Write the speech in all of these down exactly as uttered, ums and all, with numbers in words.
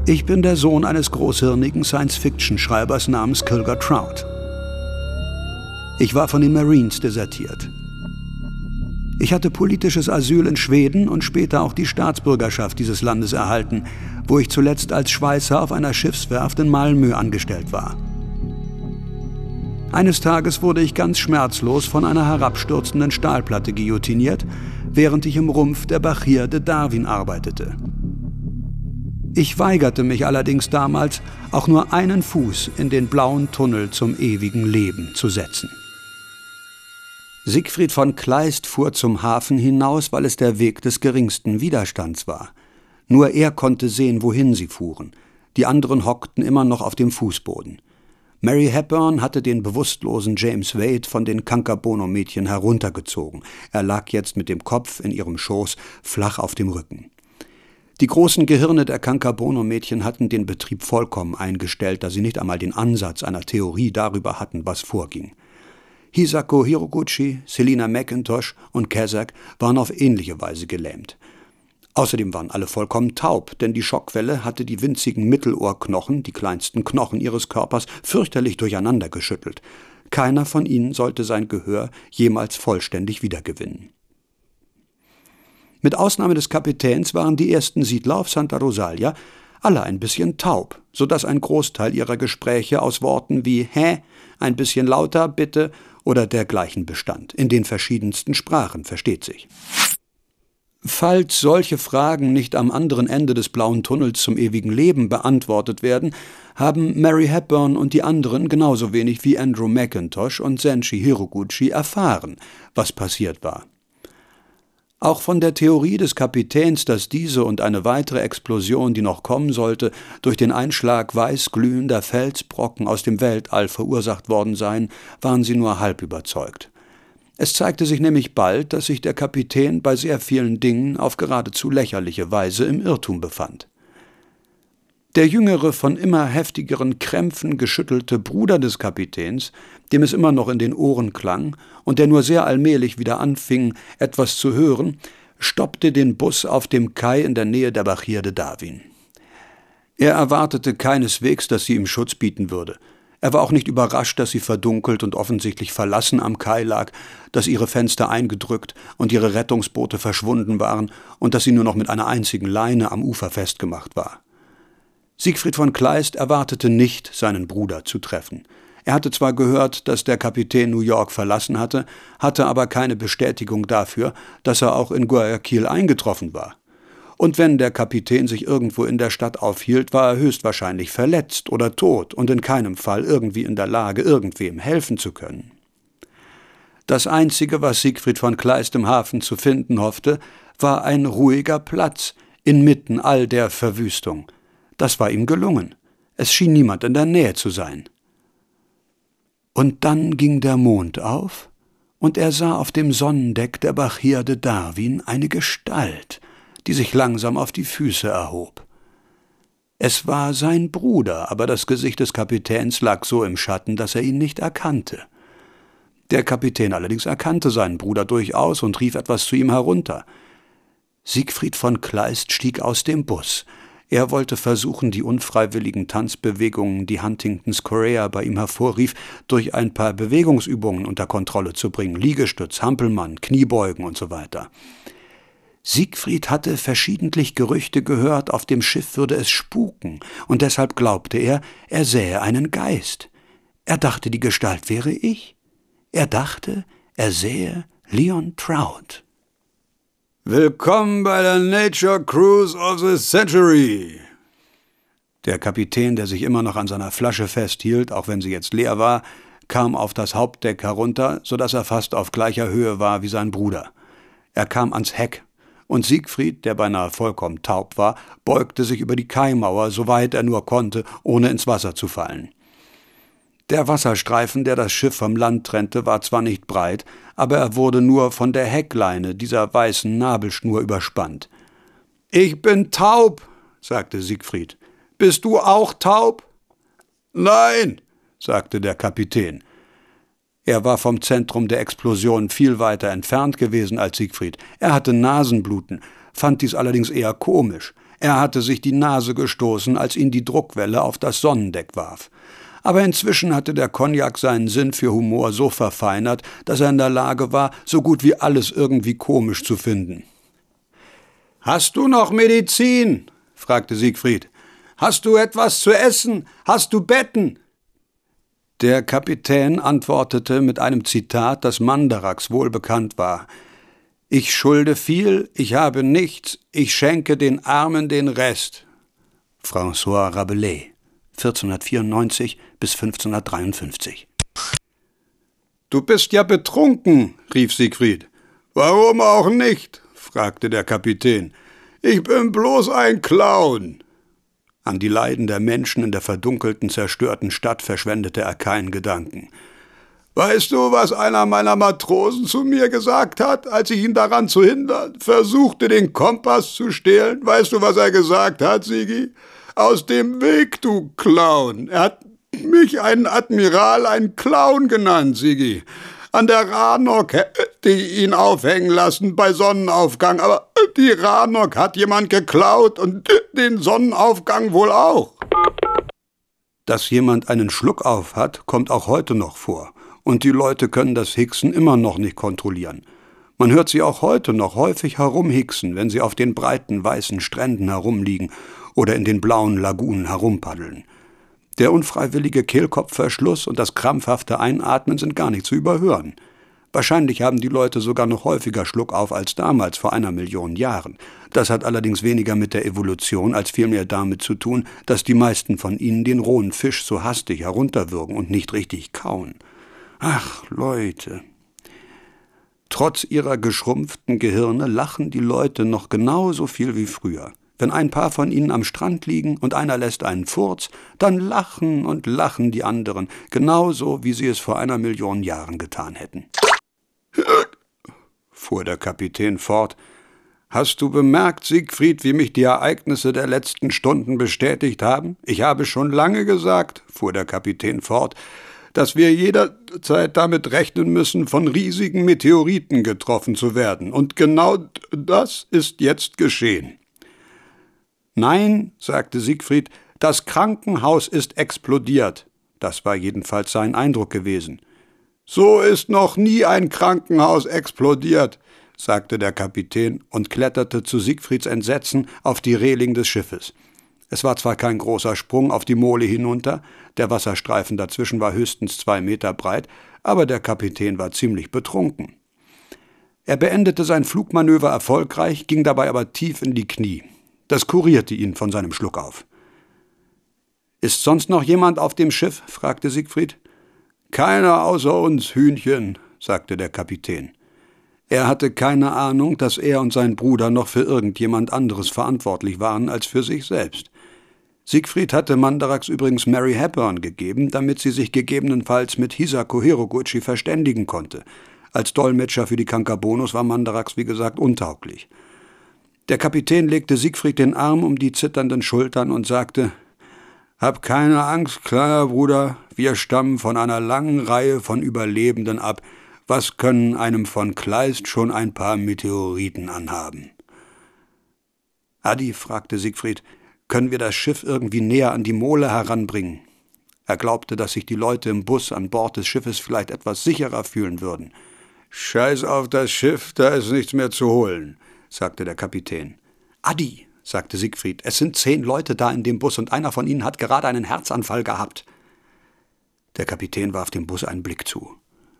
Ich bin der Sohn eines großhirnigen Science-Fiction-Schreibers namens Kilger Trout. Ich war von den Marines desertiert. Ich hatte politisches Asyl in Schweden und später auch die Staatsbürgerschaft dieses Landes erhalten, wo ich zuletzt als Schweißer auf einer Schiffswerft in Malmö angestellt war. Eines Tages wurde ich ganz schmerzlos von einer herabstürzenden Stahlplatte guillotiniert, während ich im Rumpf der Bahia de Darwin arbeitete. Ich weigerte mich allerdings damals, auch nur einen Fuß in den blauen Tunnel zum ewigen Leben zu setzen. Siegfried von Kleist fuhr zum Hafen hinaus, weil es der Weg des geringsten Widerstands war. Nur er konnte sehen, wohin sie fuhren. Die anderen hockten immer noch auf dem Fußboden. Mary Hepburn hatte den bewusstlosen James Wade von den Kankabono-Mädchen heruntergezogen. Er lag jetzt mit dem Kopf in ihrem Schoß flach auf dem Rücken. Die großen Gehirne der Kankabono-Mädchen hatten den Betrieb vollkommen eingestellt, da sie nicht einmal den Ansatz einer Theorie darüber hatten, was vorging. Hisako Hiroguchi, Selina McIntosh und Kazak waren auf ähnliche Weise gelähmt. Außerdem waren alle vollkommen taub, denn die Schockwelle hatte die winzigen Mittelohrknochen, die kleinsten Knochen ihres Körpers, fürchterlich durcheinander geschüttelt. Keiner von ihnen sollte sein Gehör jemals vollständig wiedergewinnen. Mit Ausnahme des Kapitäns waren die ersten Siedler auf Santa Rosalia alle ein bisschen taub, sodass ein Großteil ihrer Gespräche aus Worten wie »Hä?«, »ein bisschen lauter, bitte« oder dergleichen bestand, in den verschiedensten Sprachen, versteht sich. Falls solche Fragen nicht am anderen Ende des blauen Tunnels zum ewigen Leben beantwortet werden, haben Mary Hepburn und die anderen genauso wenig wie Andrew McIntosh und Senshi Hiroguchi erfahren, was passiert war. Auch von der Theorie des Kapitäns, dass diese und eine weitere Explosion, die noch kommen sollte, durch den Einschlag weißglühender Felsbrocken aus dem Weltall verursacht worden seien, waren sie nur halb überzeugt. Es zeigte sich nämlich bald, dass sich der Kapitän bei sehr vielen Dingen auf geradezu lächerliche Weise im Irrtum befand. Der jüngere, von immer heftigeren Krämpfen geschüttelte Bruder des Kapitäns, dem es immer noch in den Ohren klang und der nur sehr allmählich wieder anfing, etwas zu hören, stoppte den Bus auf dem Kai in der Nähe der Bahia de Darwin. Er erwartete keineswegs, dass sie ihm Schutz bieten würde. Er war auch nicht überrascht, dass sie verdunkelt und offensichtlich verlassen am Kai lag, dass ihre Fenster eingedrückt und ihre Rettungsboote verschwunden waren und dass sie nur noch mit einer einzigen Leine am Ufer festgemacht war. Siegfried von Kleist erwartete nicht, seinen Bruder zu treffen. Er hatte zwar gehört, dass der Kapitän New York verlassen hatte, hatte aber keine Bestätigung dafür, dass er auch in Guayaquil eingetroffen war. Und wenn der Kapitän sich irgendwo in der Stadt aufhielt, war er höchstwahrscheinlich verletzt oder tot und in keinem Fall irgendwie in der Lage, irgendwem helfen zu können. Das Einzige, was Siegfried von Kleist im Hafen zu finden hoffte, war ein ruhiger Platz inmitten all der Verwüstung. Das war ihm gelungen. Es schien niemand in der Nähe zu sein. Und dann ging der Mond auf, und er sah auf dem Sonnendeck der Bahia de Darwin eine Gestalt, die sich langsam auf die Füße erhob. Es war sein Bruder, aber das Gesicht des Kapitäns lag so im Schatten, dass er ihn nicht erkannte. Der Kapitän allerdings erkannte seinen Bruder durchaus und rief etwas zu ihm herunter. Siegfried von Kleist stieg aus dem Bus. Er wollte versuchen, die unfreiwilligen Tanzbewegungen, die Huntingtons Chorea bei ihm hervorrief, durch ein paar Bewegungsübungen unter Kontrolle zu bringen, Liegestütz, Hampelmann, Kniebeugen und so weiter. Siegfried hatte verschiedentlich Gerüchte gehört, auf dem Schiff würde es spuken, und deshalb glaubte er, er sähe einen Geist. Er dachte, die Gestalt wäre ich. Er dachte, er sähe Leon Trout. Willkommen bei der Nature Cruise of the Century. Der Kapitän, der sich immer noch an seiner Flasche festhielt, auch wenn sie jetzt leer war, kam auf das Hauptdeck herunter, so dass er fast auf gleicher Höhe war wie sein Bruder. Er kam ans Heck, und Siegfried, der beinahe vollkommen taub war, beugte sich über die Kaimauer, so weit er nur konnte, ohne ins Wasser zu fallen. Der Wasserstreifen, der das Schiff vom Land trennte, war zwar nicht breit, aber er wurde nur von der Heckleine, dieser weißen Nabelschnur, überspannt. »Ich bin taub«, sagte Siegfried. »Bist du auch taub?« »Nein«, sagte der Kapitän. Er war vom Zentrum der Explosion viel weiter entfernt gewesen als Siegfried. Er hatte Nasenbluten, fand dies allerdings eher komisch. Er hatte sich die Nase gestoßen, als ihn die Druckwelle auf das Sonnendeck warf. Aber inzwischen hatte der Cognac seinen Sinn für Humor so verfeinert, dass er in der Lage war, so gut wie alles irgendwie komisch zu finden. »Hast du noch Medizin?« fragte Siegfried. »Hast du etwas zu essen? Hast du Betten?« Der Kapitän antwortete mit einem Zitat, das Mandarax wohlbekannt war. »Ich schulde viel, ich habe nichts, ich schenke den Armen den Rest.« François Rabelais, vierzehnhundertvierundneunzig bis fünfzehnhundertdreiundfünfzig. »Du bist ja betrunken«, rief Siegfried. »Warum auch nicht?« fragte der Kapitän. »Ich bin bloß ein Clown.« An die Leiden der Menschen in der verdunkelten, zerstörten Stadt verschwendete er keinen Gedanken. »Weißt du, was einer meiner Matrosen zu mir gesagt hat, als ich ihn daran zu hindern versuchte, den Kompass zu stehlen? Weißt du, was er gesagt hat, Sigi? Aus dem Weg, du Clown! Er hat mich einen Admiral, einen Clown genannt, Sigi. An der Ranok hätte ich ihn aufhängen lassen bei Sonnenaufgang, aber die Ranok hat jemand geklaut und den Sonnenaufgang wohl auch.« Dass jemand einen Schluck auf hat, kommt auch heute noch vor. Und die Leute können das Hicksen immer noch nicht kontrollieren. Man hört sie auch heute noch häufig herumhicksen, wenn sie auf den breiten, weißen Stränden herumliegen oder in den blauen Lagunen herumpaddeln. Der unfreiwillige Kehlkopfverschluss und das krampfhafte Einatmen sind gar nicht zu überhören. Wahrscheinlich haben die Leute sogar noch häufiger Schluckauf als damals vor einer Million Jahren. Das hat allerdings weniger mit der Evolution als vielmehr damit zu tun, dass die meisten von ihnen den rohen Fisch so hastig herunterwürgen und nicht richtig kauen. Ach, Leute. Trotz ihrer geschrumpften Gehirne lachen die Leute noch genauso viel wie früher. Wenn ein paar von ihnen am Strand liegen und einer lässt einen Furz, dann lachen und lachen die anderen, genauso wie sie es vor einer Million Jahren getan hätten. Fuhr der Kapitän fort. »Hast du bemerkt, Siegfried, wie mich die Ereignisse der letzten Stunden bestätigt haben? Ich habe schon lange gesagt«, fuhr der Kapitän fort, »dass wir jederzeit damit rechnen müssen, von riesigen Meteoriten getroffen zu werden. Und genau das ist jetzt geschehen.« »Nein«, sagte Siegfried, »das Krankenhaus ist explodiert.« Das war jedenfalls sein Eindruck gewesen. »So ist noch nie ein Krankenhaus explodiert«, sagte der Kapitän und kletterte zu Siegfrieds Entsetzen auf die Reling des Schiffes. Es war zwar kein großer Sprung auf die Mole hinunter, der Wasserstreifen dazwischen war höchstens zwei Meter breit, aber der Kapitän war ziemlich betrunken. Er beendete sein Flugmanöver erfolgreich, ging dabei aber tief in die Knie. Das kurierte ihn von seinem Schluckauf. »Ist sonst noch jemand auf dem Schiff?« fragte Siegfried. »Keiner außer uns, Hühnchen«, sagte der Kapitän. Er hatte keine Ahnung, dass er und sein Bruder noch für irgendjemand anderes verantwortlich waren als für sich selbst. Siegfried hatte Mandarax übrigens Mary Hepburn gegeben, damit sie sich gegebenenfalls mit Hisako Hiroguchi verständigen konnte. Als Dolmetscher für die Kankabonos war Mandarax, wie gesagt, untauglich. Der Kapitän legte Siegfried den Arm um die zitternden Schultern und sagte: »Hab keine Angst, kleiner Bruder, wir stammen von einer langen Reihe von Überlebenden ab. Was können einem von Kleist schon ein paar Meteoriten anhaben?« »Adi«, fragte Siegfried, »können wir das Schiff irgendwie näher an die Mole heranbringen?« Er glaubte, dass sich die Leute im Bus an Bord des Schiffes vielleicht etwas sicherer fühlen würden. »Scheiß auf das Schiff, da ist nichts mehr zu holen«, sagte der Kapitän. »Adi«, sagte Siegfried, »es sind zehn Leute da in dem Bus und einer von ihnen hat gerade einen Herzanfall gehabt.« Der Kapitän warf dem Bus einen Blick zu.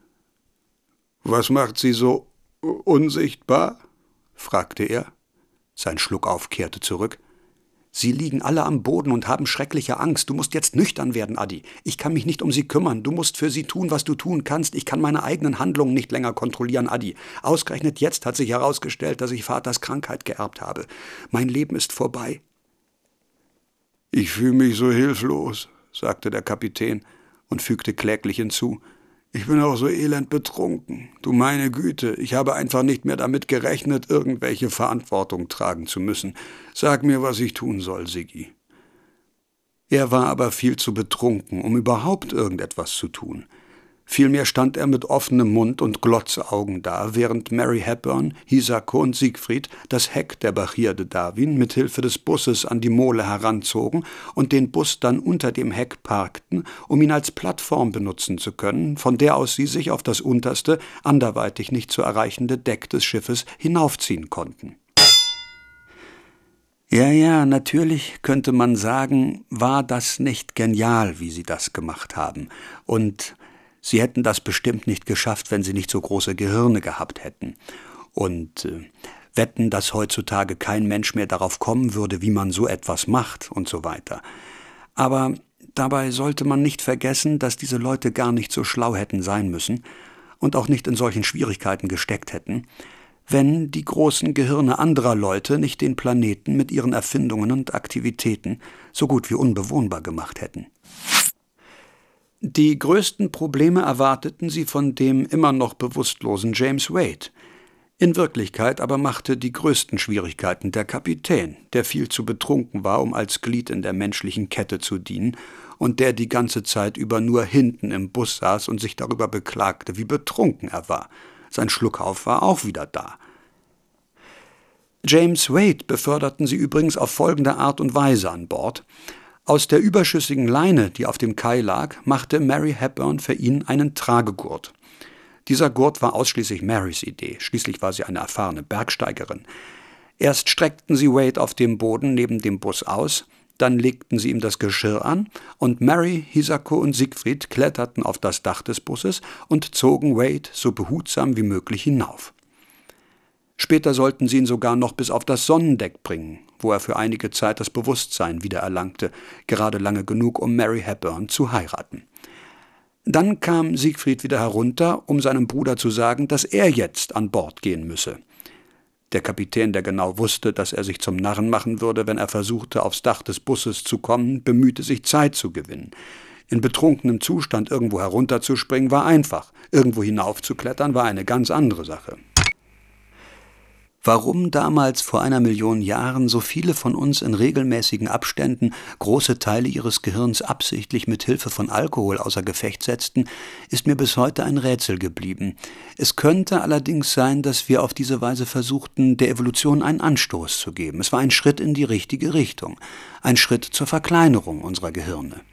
»Was macht sie so unsichtbar?« fragte er. Sein Schluckauf kehrte zurück. »Sie liegen alle am Boden und haben schreckliche Angst. Du musst jetzt nüchtern werden, Adi. Ich kann mich nicht um sie kümmern. Du musst für sie tun, was du tun kannst. Ich kann meine eigenen Handlungen nicht länger kontrollieren, Adi. Ausgerechnet jetzt hat sich herausgestellt, dass ich Vaters Krankheit geerbt habe. Mein Leben ist vorbei.« »Ich fühle mich so hilflos«, sagte der Kapitän und fügte kläglich hinzu. »Ich bin auch so elend betrunken. Du meine Güte, ich habe einfach nicht mehr damit gerechnet, irgendwelche Verantwortung tragen zu müssen. Sag mir, was ich tun soll, Siggi.« Er war aber viel zu betrunken, um überhaupt irgendetwas zu tun. Vielmehr stand er mit offenem Mund und Glotzaugen da, während Mary Hepburn, Hisako und Siegfried das Heck der Bachir de Darwin mit Hilfe des Busses an die Mole heranzogen und den Bus dann unter dem Heck parkten, um ihn als Plattform benutzen zu können, von der aus sie sich auf das unterste, anderweitig nicht zu erreichende Deck des Schiffes hinaufziehen konnten. Ja, ja, natürlich könnte man sagen, war das nicht genial, wie sie das gemacht haben. Und sie hätten das bestimmt nicht geschafft, wenn sie nicht so große Gehirne gehabt hätten. Und äh, wetten, dass heutzutage kein Mensch mehr darauf kommen würde, wie man so etwas macht und so weiter. Aber dabei sollte man nicht vergessen, dass diese Leute gar nicht so schlau hätten sein müssen und auch nicht in solchen Schwierigkeiten gesteckt hätten, wenn die großen Gehirne anderer Leute nicht den Planeten mit ihren Erfindungen und Aktivitäten so gut wie unbewohnbar gemacht hätten. Die größten Probleme erwarteten sie von dem immer noch bewusstlosen James Wade. In Wirklichkeit aber machte die größten Schwierigkeiten der Kapitän, der viel zu betrunken war, um als Glied in der menschlichen Kette zu dienen und der die ganze Zeit über nur hinten im Bus saß und sich darüber beklagte, wie betrunken er war. Sein Schluckauf war auch wieder da. James Wade beförderten sie übrigens auf folgende Art und Weise an Bord. Aus der überschüssigen Leine, die auf dem Kai lag, machte Mary Hepburn für ihn einen Tragegurt. Dieser Gurt war ausschließlich Marys Idee, schließlich war sie eine erfahrene Bergsteigerin. Erst streckten sie Wade auf dem Boden neben dem Bus aus, dann legten sie ihm das Geschirr an und Mary, Hisako und Siegfried kletterten auf das Dach des Busses und zogen Wade so behutsam wie möglich hinauf. Später sollten sie ihn sogar noch bis auf das Sonnendeck bringen, wo er für einige Zeit das Bewusstsein wiedererlangte, gerade lange genug, um Mary Hepburn zu heiraten. Dann kam Siegfried wieder herunter, um seinem Bruder zu sagen, dass er jetzt an Bord gehen müsse. Der Kapitän, der genau wusste, dass er sich zum Narren machen würde, wenn er versuchte, aufs Dach des Busses zu kommen, bemühte sich, Zeit zu gewinnen. In betrunkenem Zustand irgendwo herunterzuspringen war einfach, irgendwo hinaufzuklettern war eine ganz andere Sache. Warum damals vor einer Million Jahren so viele von uns in regelmäßigen Abständen große Teile ihres Gehirns absichtlich mit Hilfe von Alkohol außer Gefecht setzten, ist mir bis heute ein Rätsel geblieben. Es könnte allerdings sein, dass wir auf diese Weise versuchten, der Evolution einen Anstoß zu geben. Es war ein Schritt in die richtige Richtung, ein Schritt zur Verkleinerung unserer Gehirne.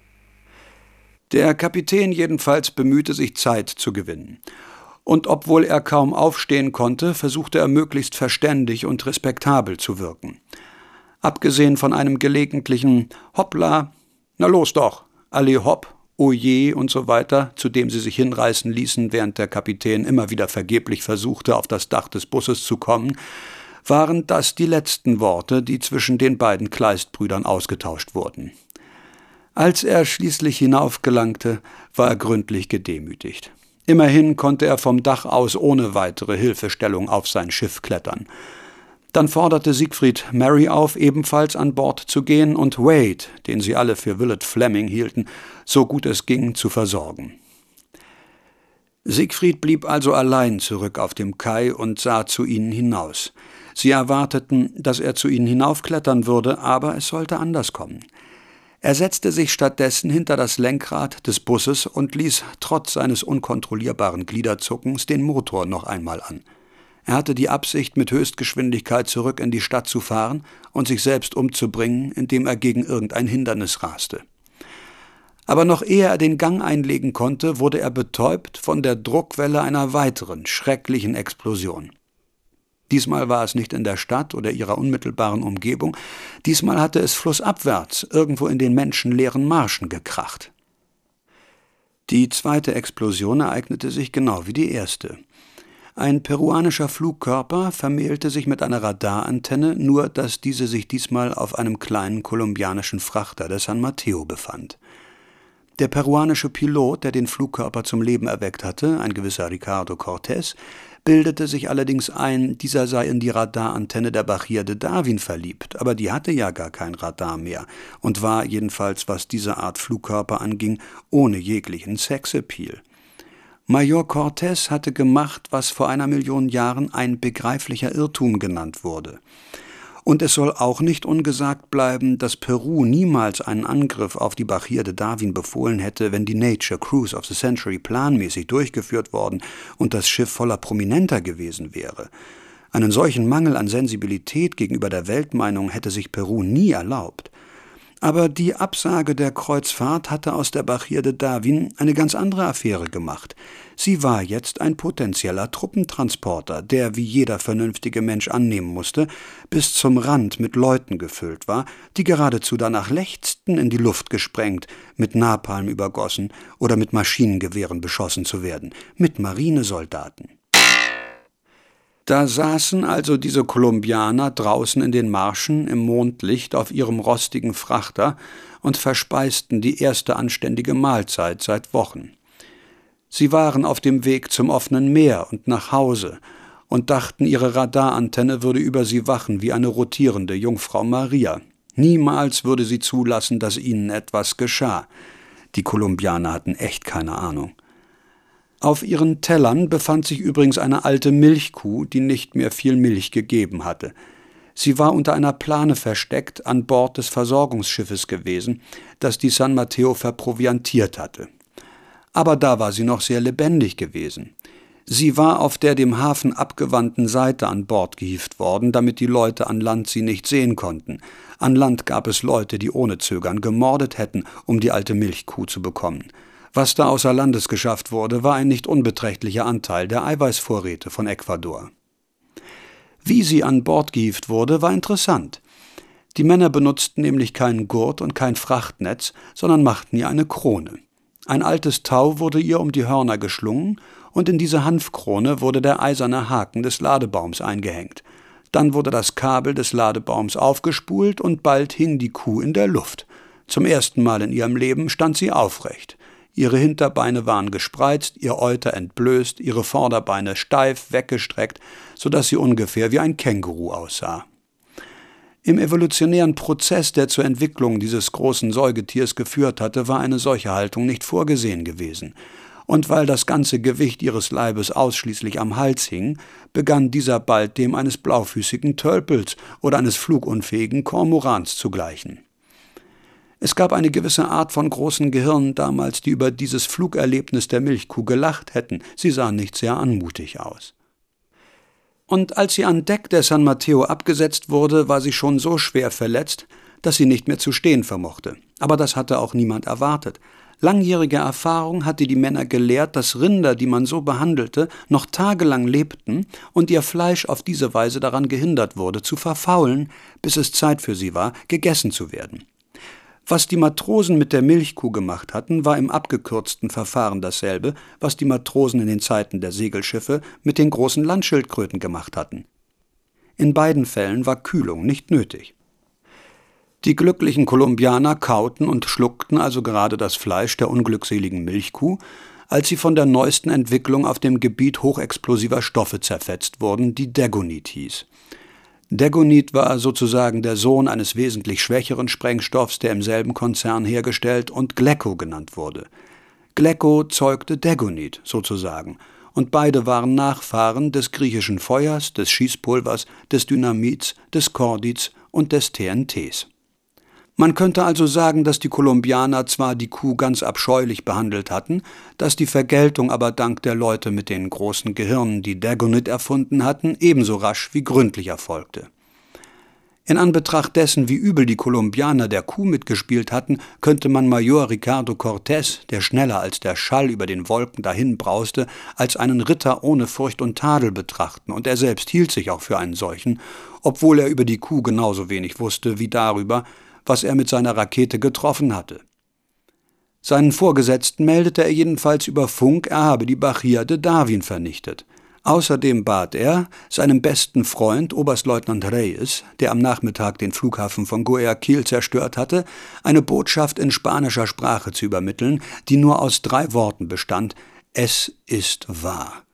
Der Kapitän jedenfalls bemühte sich, Zeit zu gewinnen. Und obwohl er kaum aufstehen konnte, versuchte er möglichst verständig und respektabel zu wirken. Abgesehen von einem gelegentlichen Hoppla, na los doch, alle hopp, oje und so weiter, zu dem sie sich hinreißen ließen, während der Kapitän immer wieder vergeblich versuchte, auf das Dach des Busses zu kommen, waren das die letzten Worte, die zwischen den beiden Kleistbrüdern ausgetauscht wurden. Als er schließlich hinaufgelangte, war er gründlich gedemütigt. Immerhin konnte er vom Dach aus ohne weitere Hilfestellung auf sein Schiff klettern. Dann forderte Siegfried Mary auf, ebenfalls an Bord zu gehen und Wade, den sie alle für Willett Fleming hielten, so gut es ging, zu versorgen. Siegfried blieb also allein zurück auf dem Kai und sah zu ihnen hinaus. Sie erwarteten, dass er zu ihnen hinaufklettern würde, aber es sollte anders kommen. Er setzte sich stattdessen hinter das Lenkrad des Busses und ließ trotz seines unkontrollierbaren Gliederzuckens den Motor noch einmal an. Er hatte die Absicht, mit Höchstgeschwindigkeit zurück in die Stadt zu fahren und sich selbst umzubringen, indem er gegen irgendein Hindernis raste. Aber noch ehe er den Gang einlegen konnte, wurde er betäubt von der Druckwelle einer weiteren, schrecklichen Explosion. Diesmal war es nicht in der Stadt oder ihrer unmittelbaren Umgebung, diesmal hatte es flussabwärts, irgendwo in den menschenleeren Marschen gekracht. Die zweite Explosion ereignete sich genau wie die erste. Ein peruanischer Flugkörper vermählte sich mit einer Radarantenne, nur dass diese sich diesmal auf einem kleinen kolumbianischen Frachter der San Mateo befand. Der peruanische Pilot, der den Flugkörper zum Leben erweckt hatte, ein gewisser Ricardo Cortés, bildete sich allerdings ein, dieser sei in die Radarantenne der Bachir de Darwin verliebt, aber die hatte ja gar kein Radar mehr und war, jedenfalls was diese Art Flugkörper anging, ohne jeglichen Sexappeal. Major Cortés hatte gemacht, was vor einer Million Jahren ein begreiflicher Irrtum genannt wurde. Und es soll auch nicht ungesagt bleiben, dass Peru niemals einen Angriff auf die Bahia de Darwin befohlen hätte, wenn die Nature Cruise of the Century planmäßig durchgeführt worden und das Schiff voller Prominenter gewesen wäre. Einen solchen Mangel an Sensibilität gegenüber der Weltmeinung hätte sich Peru nie erlaubt. Aber die Absage der Kreuzfahrt hatte aus der Bahia de Darwin eine ganz andere Affäre gemacht. Sie war jetzt ein potenzieller Truppentransporter, der, wie jeder vernünftige Mensch annehmen musste, bis zum Rand mit Leuten gefüllt war, die geradezu danach lechzten, in die Luft gesprengt, mit Napalm übergossen oder mit Maschinengewehren beschossen zu werden, mit Marinesoldaten. Da saßen also diese Kolumbianer draußen in den Marschen im Mondlicht auf ihrem rostigen Frachter und verspeisten die erste anständige Mahlzeit seit Wochen. Sie waren auf dem Weg zum offenen Meer und nach Hause und dachten, ihre Radarantenne würde über sie wachen wie eine rotierende Jungfrau Maria. Niemals würde sie zulassen, dass ihnen etwas geschah. Die Kolumbianer hatten echt keine Ahnung. Auf ihren Tellern befand sich übrigens eine alte Milchkuh, die nicht mehr viel Milch gegeben hatte. Sie war unter einer Plane versteckt an Bord des Versorgungsschiffes gewesen, das die San Mateo verproviantiert hatte. Aber da war sie noch sehr lebendig gewesen. Sie war auf der dem Hafen abgewandten Seite an Bord gehievt worden, damit die Leute an Land sie nicht sehen konnten. An Land gab es Leute, die ohne Zögern gemordet hätten, um die alte Milchkuh zu bekommen. Was da außer Landes geschafft wurde, war ein nicht unbeträchtlicher Anteil der Eiweißvorräte von Ecuador. Wie sie an Bord gehievt wurde, war interessant. Die Männer benutzten nämlich keinen Gurt und kein Frachtnetz, sondern machten ihr eine Krone. Ein altes Tau wurde ihr um die Hörner geschlungen und in diese Hanfkrone wurde der eiserne Haken des Ladebaums eingehängt. Dann wurde das Kabel des Ladebaums aufgespult und bald hing die Kuh in der Luft. Zum ersten Mal in ihrem Leben stand sie aufrecht. Ihre Hinterbeine waren gespreizt, ihr Euter entblößt, ihre Vorderbeine steif weggestreckt, so dass sie ungefähr wie ein Känguru aussah. Im evolutionären Prozess, der zur Entwicklung dieses großen Säugetiers geführt hatte, war eine solche Haltung nicht vorgesehen gewesen. Und weil das ganze Gewicht ihres Leibes ausschließlich am Hals hing, begann dieser bald dem eines blaufüßigen Tölpels oder eines flugunfähigen Kormorans zu gleichen. Es gab eine gewisse Art von großen Gehirnen damals, die über dieses Flugerlebnis der Milchkuh gelacht hätten. Sie sahen nicht sehr anmutig aus. Und als sie an Deck der San Mateo abgesetzt wurde, war sie schon so schwer verletzt, dass sie nicht mehr zu stehen vermochte. Aber das hatte auch niemand erwartet. Langjährige Erfahrung hatte die Männer gelehrt, dass Rinder, die man so behandelte, noch tagelang lebten und ihr Fleisch auf diese Weise daran gehindert wurde, zu verfaulen, bis es Zeit für sie war, gegessen zu werden. Was die Matrosen mit der Milchkuh gemacht hatten, war im abgekürzten Verfahren dasselbe, was die Matrosen in den Zeiten der Segelschiffe mit den großen Landschildkröten gemacht hatten. In beiden Fällen war Kühlung nicht nötig. Die glücklichen Kolumbianer kauten und schluckten also gerade das Fleisch der unglückseligen Milchkuh, als sie von der neuesten Entwicklung auf dem Gebiet hochexplosiver Stoffe zerfetzt wurden, die Degonit hieß. Degonit war sozusagen der Sohn eines wesentlich schwächeren Sprengstoffs, der im selben Konzern hergestellt und Glecko genannt wurde. Glecko zeugte Degonit sozusagen, und beide waren Nachfahren des griechischen Feuers, des Schießpulvers, des Dynamits, des Kordits und des T N Ts. Man könnte also sagen, dass die Kolumbianer zwar die Kuh ganz abscheulich behandelt hatten, dass die Vergeltung aber dank der Leute mit den großen Gehirnen, die Degonit erfunden hatten, ebenso rasch wie gründlich erfolgte. In Anbetracht dessen, wie übel die Kolumbianer der Kuh mitgespielt hatten, könnte man Major Ricardo Cortés, der schneller als der Schall über den Wolken dahinbrauste, als einen Ritter ohne Furcht und Tadel betrachten, und er selbst hielt sich auch für einen solchen, obwohl er über die Kuh genauso wenig wusste wie darüber, was er mit seiner Rakete getroffen hatte. Seinen Vorgesetzten meldete er jedenfalls über Funk, er habe die Bahia de Darwin vernichtet. Außerdem bat er, seinem besten Freund, Oberstleutnant Reyes, der am Nachmittag den Flughafen von Guayaquil zerstört hatte, eine Botschaft in spanischer Sprache zu übermitteln, die nur aus drei Worten bestand: Es ist wahr.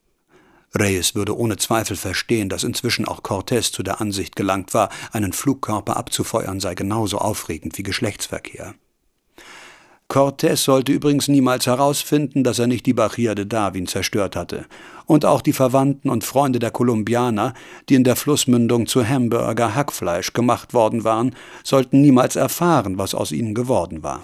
Reyes würde ohne Zweifel verstehen, dass inzwischen auch Cortés zu der Ansicht gelangt war, einen Flugkörper abzufeuern sei genauso aufregend wie Geschlechtsverkehr. Cortés sollte übrigens niemals herausfinden, dass er nicht die Bahía de Darwin zerstört hatte. Und auch die Verwandten und Freunde der Kolumbianer, die in der Flussmündung zu Hamburger Hackfleisch gemacht worden waren, sollten niemals erfahren, was aus ihnen geworden war.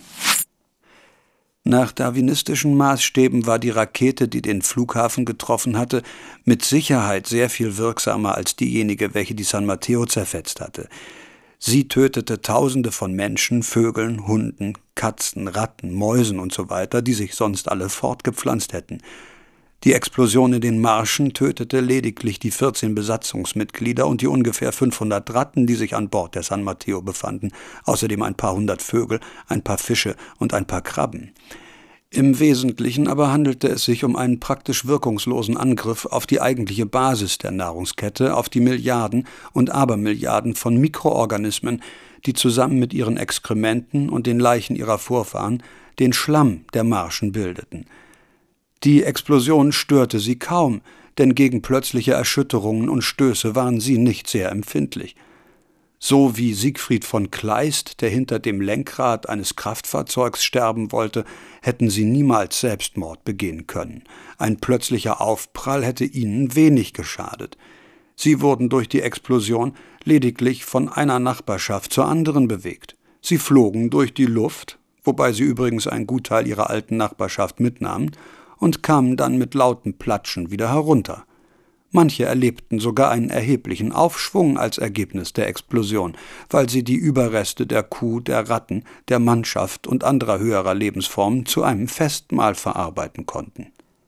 Nach darwinistischen Maßstäben war die Rakete, die den Flughafen getroffen hatte, mit Sicherheit sehr viel wirksamer als diejenige, welche die San Mateo zerfetzt hatte. Sie tötete Tausende von Menschen, Vögeln, Hunden, Katzen, Ratten, Mäusen und so weiter, die sich sonst alle fortgepflanzt hätten. Die Explosion in den Marschen tötete lediglich die vierzehn Besatzungsmitglieder und die ungefähr fünfhundert Ratten, die sich an Bord der San Mateo befanden, außerdem ein paar hundert Vögel, ein paar Fische und ein paar Krabben. Im Wesentlichen aber handelte es sich um einen praktisch wirkungslosen Angriff auf die eigentliche Basis der Nahrungskette, auf die Milliarden und Abermilliarden von Mikroorganismen, die zusammen mit ihren Exkrementen und den Leichen ihrer Vorfahren den Schlamm der Marschen bildeten. Die Explosion störte sie kaum, denn gegen plötzliche Erschütterungen und Stöße waren sie nicht sehr empfindlich. So wie Siegfried von Kleist, der hinter dem Lenkrad eines Kraftfahrzeugs sterben wollte, hätten sie niemals Selbstmord begehen können. Ein plötzlicher Aufprall hätte ihnen wenig geschadet. Sie wurden durch die Explosion lediglich von einer Nachbarschaft zur anderen bewegt. Sie flogen durch die Luft, wobei sie übrigens einen Gutteil ihrer alten Nachbarschaft mitnahmen, und kamen dann mit lautem Platschen wieder herunter. Manche erlebten sogar einen erheblichen Aufschwung als Ergebnis der Explosion, weil sie die Überreste der Kuh, der Ratten, der Mannschaft und anderer höherer Lebensformen zu einem Festmahl verarbeiten konnten.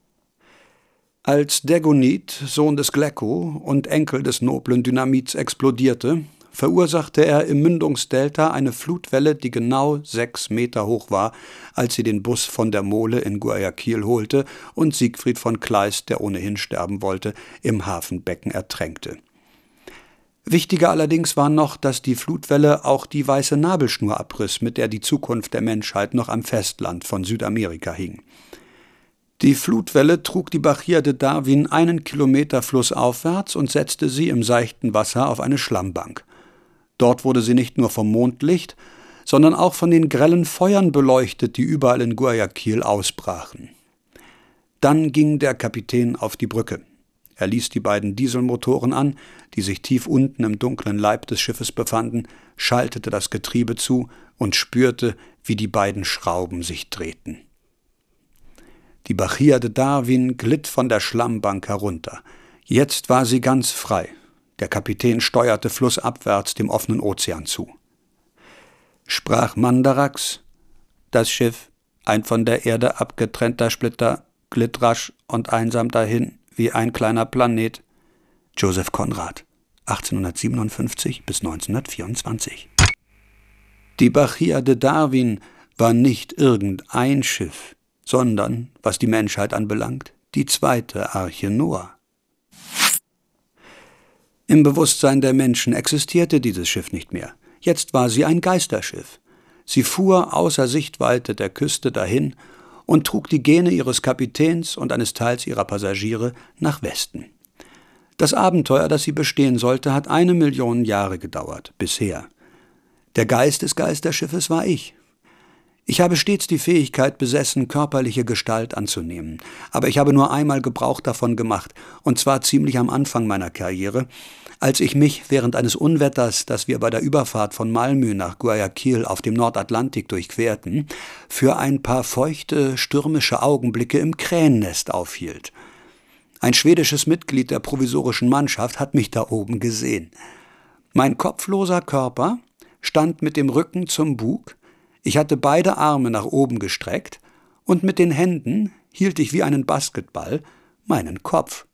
Als Dagonit, Sohn des Glecko und Enkel des noblen Dynamits, explodierte, verursachte er im Mündungsdelta eine Flutwelle, die genau sechs Meter hoch war, als sie den Bus von der Mole in Guayaquil holte und Siegfried von Kleist, der ohnehin sterben wollte, im Hafenbecken ertränkte. Wichtiger allerdings war noch, dass die Flutwelle auch die weiße Nabelschnur abriss, mit der die Zukunft der Menschheit noch am Festland von Südamerika hing. Die Flutwelle trug die Bahía de Darwin einen Kilometer flussaufwärts und setzte sie im seichten Wasser auf eine Schlammbank. Dort wurde sie nicht nur vom Mondlicht, sondern auch von den grellen Feuern beleuchtet, die überall in Guayaquil ausbrachen. Dann ging der Kapitän auf die Brücke. Er ließ die beiden Dieselmotoren an, die sich tief unten im dunklen Leib des Schiffes befanden, schaltete das Getriebe zu und spürte, wie die beiden Schrauben sich drehten. Die Bahía de Darwin glitt von der Schlammbank herunter. Jetzt war sie ganz frei. Der Kapitän steuerte flussabwärts dem offenen Ozean zu. Sprach Mandarax: Das Schiff, ein von der Erde abgetrennter Splitter, glitt rasch und einsam dahin, wie ein kleiner Planet. Joseph Conrad, achtzehnhundertsiebenundfünfzig bis neunzehnhundertvierundzwanzig. Die Bahía de Darwin war nicht irgendein Schiff, sondern, was die Menschheit anbelangt, die zweite Arche Noah. Im Bewusstsein der Menschen existierte dieses Schiff nicht mehr. Jetzt war sie ein Geisterschiff. Sie fuhr außer Sichtweite der Küste dahin und trug die Gene ihres Kapitäns und eines Teils ihrer Passagiere nach Westen. Das Abenteuer, das sie bestehen sollte, hat eine Million Jahre gedauert, bisher. Der Geist des Geisterschiffes war ich. Ich habe stets die Fähigkeit besessen, körperliche Gestalt anzunehmen, aber ich habe nur einmal Gebrauch davon gemacht, und zwar ziemlich am Anfang meiner Karriere, als ich mich während eines Unwetters, das wir bei der Überfahrt von Malmö nach Guayaquil auf dem Nordatlantik durchquerten, für ein paar feuchte, stürmische Augenblicke im Krähennest aufhielt. Ein schwedisches Mitglied der provisorischen Mannschaft hat mich da oben gesehen. Mein kopfloser Körper stand mit dem Rücken zum Bug, ich hatte beide Arme nach oben gestreckt und mit den Händen hielt ich wie einen Basketball meinen Kopf.